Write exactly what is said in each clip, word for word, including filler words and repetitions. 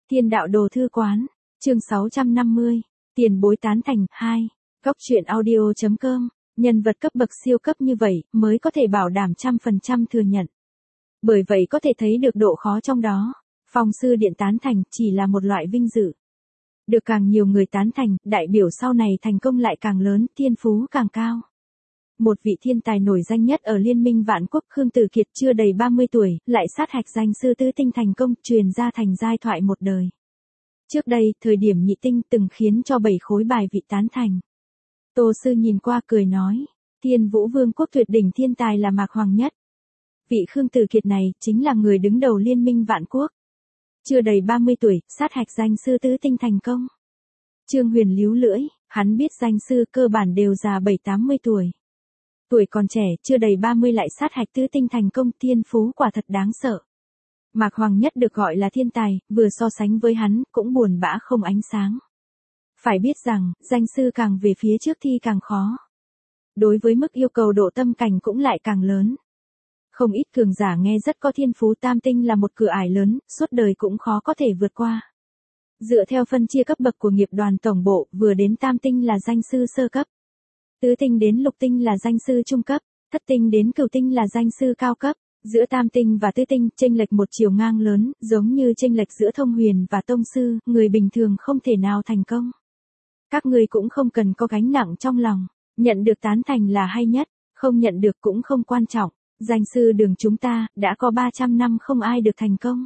Thiên đạo đồ thư quán, chương sáu trăm năm mươi, tiền bối tán thành, hai, góc truyện audio.com, nhân vật cấp bậc siêu cấp như vậy mới có thể bảo đảm trăm phần trăm thừa nhận. Bởi vậy có thể thấy được độ khó trong đó, Phong sư điện tán thành chỉ là một loại vinh dự. Được càng nhiều người tán thành, đại biểu sau này thành công lại càng lớn, thiên phú càng cao. Một vị thiên tài nổi danh nhất ở Liên minh Vạn Quốc Khương Tử Kiệt chưa đầy ba mươi tuổi, lại sát hạch danh sư tứ tinh thành công, truyền ra thành giai thoại một đời. Trước đây, thời điểm nhị tinh từng khiến cho bảy khối bài vị tán thành. Tô sư nhìn qua cười nói, Thiên Vũ Vương quốc tuyệt đỉnh thiên tài là Mạc Hoàng Nhất. Vị Khương Tử Kiệt này chính là người đứng đầu Liên minh Vạn Quốc. Chưa đầy ba mươi tuổi, sát hạch danh sư tứ tinh thành công. Trương Huyền líu lưỡi, hắn biết danh sư cơ bản đều già bảy tám mươi tuổi. Tuổi còn trẻ, chưa đầy ba mươi lại sát hạch tứ tinh thành công, thiên phú quả thật đáng sợ. Mạc Hoàng Nhất được gọi là thiên tài, vừa so sánh với hắn, cũng buồn bã không ánh sáng. Phải biết rằng, danh sư càng về phía trước thi càng khó. Đối với mức yêu cầu độ tâm cảnh cũng lại càng lớn. Không ít cường giả nghe rất có thiên phú, tam tinh là một cửa ải lớn, suốt đời cũng khó có thể vượt qua. Dựa theo phân chia cấp bậc của nghiệp đoàn tổng bộ, vừa đến tam tinh là danh sư sơ cấp. Tứ tinh đến lục tinh là danh sư trung cấp, thất tinh đến cửu tinh là danh sư cao cấp. Giữa tam tinh và tứ tinh, chênh lệch một chiều ngang lớn, giống như chênh lệch giữa thông huyền và tông sư, người bình thường không thể nào thành công. Các ngươi cũng không cần có gánh nặng trong lòng, nhận được tán thành là hay nhất, không nhận được cũng không quan trọng. Danh sư đường chúng ta, đã có ba trăm năm không ai được thành công.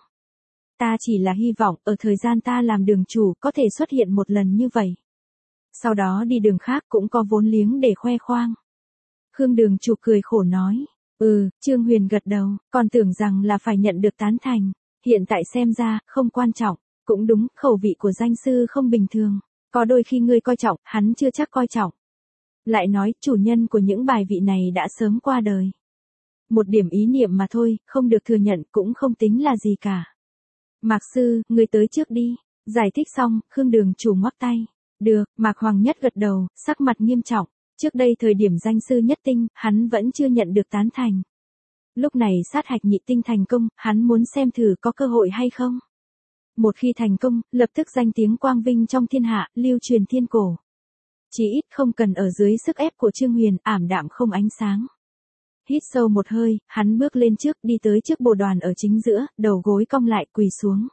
Ta chỉ là hy vọng, ở thời gian ta làm đường chủ, có thể xuất hiện một lần như vậy. Sau đó đi đường khác cũng có vốn liếng để khoe khoang. Khương đường chủ cười khổ nói. Ừ, Trương Huyền gật đầu, còn tưởng rằng là phải nhận được tán thành. Hiện tại xem ra, không quan trọng. Cũng đúng, khẩu vị của danh sư không bình thường. Có đôi khi ngươi coi trọng, hắn chưa chắc coi trọng. Lại nói, chủ nhân của những bài vị này đã sớm qua đời. Một điểm ý niệm mà thôi, không được thừa nhận cũng không tính là gì cả. Mạc sư, ngươi tới trước đi. Giải thích xong, Khương đường chủ ngoắc tay. Được, Mạc Hoàng Nhất gật đầu, sắc mặt nghiêm trọng. Trước đây thời điểm danh sư nhất tinh, hắn vẫn chưa nhận được tán thành. Lúc này sát hạch nhị tinh thành công, hắn muốn xem thử có cơ hội hay không. Một khi thành công, lập tức danh tiếng quang vinh trong thiên hạ, lưu truyền thiên cổ. Chỉ ít không cần ở dưới sức ép của Trương Huyền, ảm đạm không ánh sáng. Hít sâu một hơi, hắn bước lên trước, đi tới trước bồ đoàn ở chính giữa, đầu gối cong lại quỳ xuống.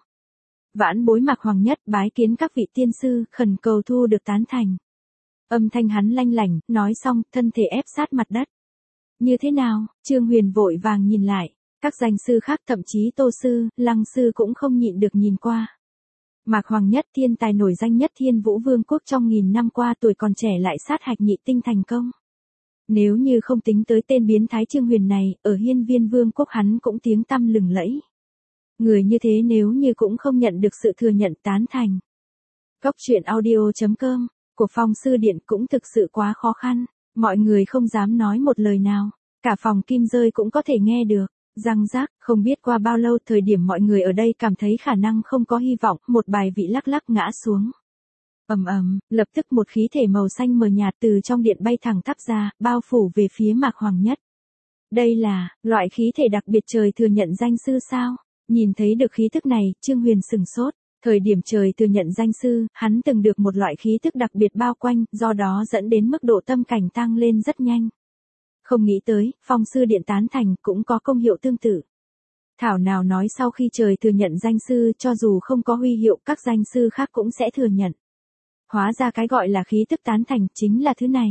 Vãn bối Mạc Hoàng Nhất bái kiến các vị tiên sư, khẩn cầu thu được tán thành. Âm thanh hắn lanh lảnh, nói xong, thân thể ép sát mặt đất. Như thế nào? Trương Huyền vội vàng nhìn lại. Các danh sư khác, thậm chí Tô sư, Lăng sư cũng không nhịn được nhìn qua. Mạc Hoàng Nhất, thiên tài nổi danh nhất Thiên Vũ Vương quốc trong nghìn năm qua, tuổi còn trẻ lại sát hạch nhị tinh thành công. Nếu như không tính tới tên biến thái Trương Huyền này, ở Hiên Viên Vương quốc hắn cũng tiếng tăm lừng lẫy. Người như thế nếu như cũng không nhận được sự thừa nhận tán thành. Góc truyện audio.com của Phong sư điện cũng thực sự quá khó khăn, mọi người không dám nói một lời nào, cả phòng kim rơi cũng có thể nghe được. Răng rác, không biết qua bao lâu, thời điểm mọi người ở đây cảm thấy khả năng không có hy vọng, một bài vị lắc lắc ngã xuống. Ầm ầm, lập tức một khí thể màu xanh mờ nhạt từ trong điện bay thẳng tắp ra, bao phủ về phía Mạc Hoàng Nhất. Đây là loại khí thể đặc biệt trời thừa nhận danh sư sao? Nhìn thấy được khí tức này, Trương Huyền sừng sốt. Thời điểm trời thừa nhận danh sư, hắn từng được một loại khí tức đặc biệt bao quanh, do đó dẫn đến mức độ tâm cảnh tăng lên rất nhanh. Không nghĩ tới, Phong sư điện tán thành cũng có công hiệu tương tự. Thảo nào nói sau khi trời thừa nhận danh sư, cho dù không có huy hiệu, các danh sư khác cũng sẽ thừa nhận. Hóa ra cái gọi là khí tức tán thành chính là thứ này.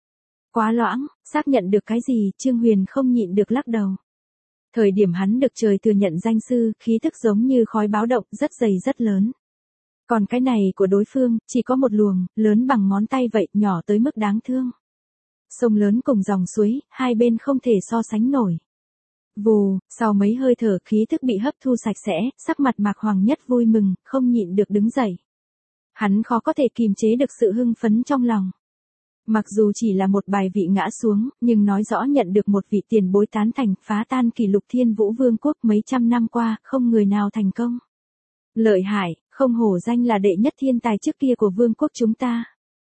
Quá loãng, xác nhận được cái gì, Trương Huyền không nhịn được lắc đầu. Thời điểm hắn được trời thừa nhận danh sư, khí tức giống như khói báo động, rất dày rất lớn. Còn cái này của đối phương, chỉ có một luồng, lớn bằng ngón tay vậy, nhỏ tới mức đáng thương. Sông lớn cùng dòng suối, hai bên không thể so sánh nổi. Vù, sau mấy hơi thở khí thức bị hấp thu sạch sẽ, sắc mặt Mạc Hoàng Nhất vui mừng, không nhịn được đứng dậy. Hắn khó có thể kìm chế được sự hưng phấn trong lòng. Mặc dù chỉ là một bài vị ngã xuống, nhưng nói rõ nhận được một vị tiền bối tán thành, phá tan kỷ lục Thiên Vũ Vương quốc mấy trăm năm qua, không người nào thành công. Lợi hại, không hổ danh là đệ nhất thiên tài trước kia của vương quốc chúng ta.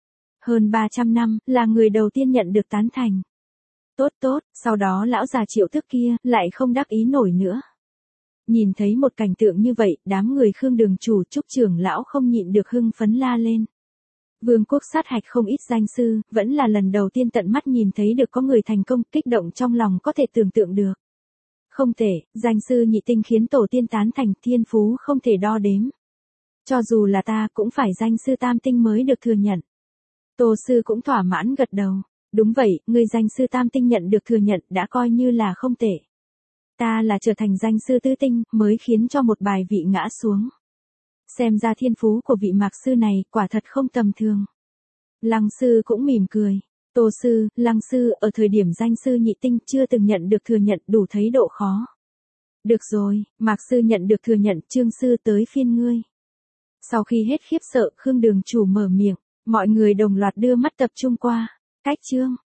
Hơn ba trăm năm, là người đầu tiên nhận được tán thành. Tốt tốt, sau đó lão già Triệu Thức kia, lại không đắc ý nổi nữa. Nhìn thấy một cảnh tượng như vậy, đám người Khương đường chủ Trúc trưởng lão không nhịn được hưng phấn la lên. Vương quốc sát hạch không ít danh sư, vẫn là lần đầu tiên tận mắt nhìn thấy được có người thành công, kích động trong lòng có thể tưởng tượng được. Không thể, danh sư nhị tinh khiến tổ tiên tán thành, thiên phú không thể đo đếm. Cho dù là ta cũng phải danh sư tam tinh mới được thừa nhận. Tô sư cũng thỏa mãn gật đầu. Đúng vậy, người danh sư tam tinh nhận được thừa nhận đã coi như là không tệ. Ta là trở thành danh sư tứ tinh mới khiến cho một bài vị ngã xuống. Xem ra thiên phú của vị mạc sư này quả thật không tầm thường. Lăng sư cũng mỉm cười. Tô sư, lăng sư ở thời điểm danh sư nhị tinh chưa từng nhận được thừa nhận đủ thấy độ khó. Được rồi, mạc sư nhận được thừa nhận, Trương sư tới phiên ngươi. Sau khi hết khiếp sợ, Khương đường chủ mở miệng, mọi người đồng loạt đưa mắt tập trung qua. Cách chương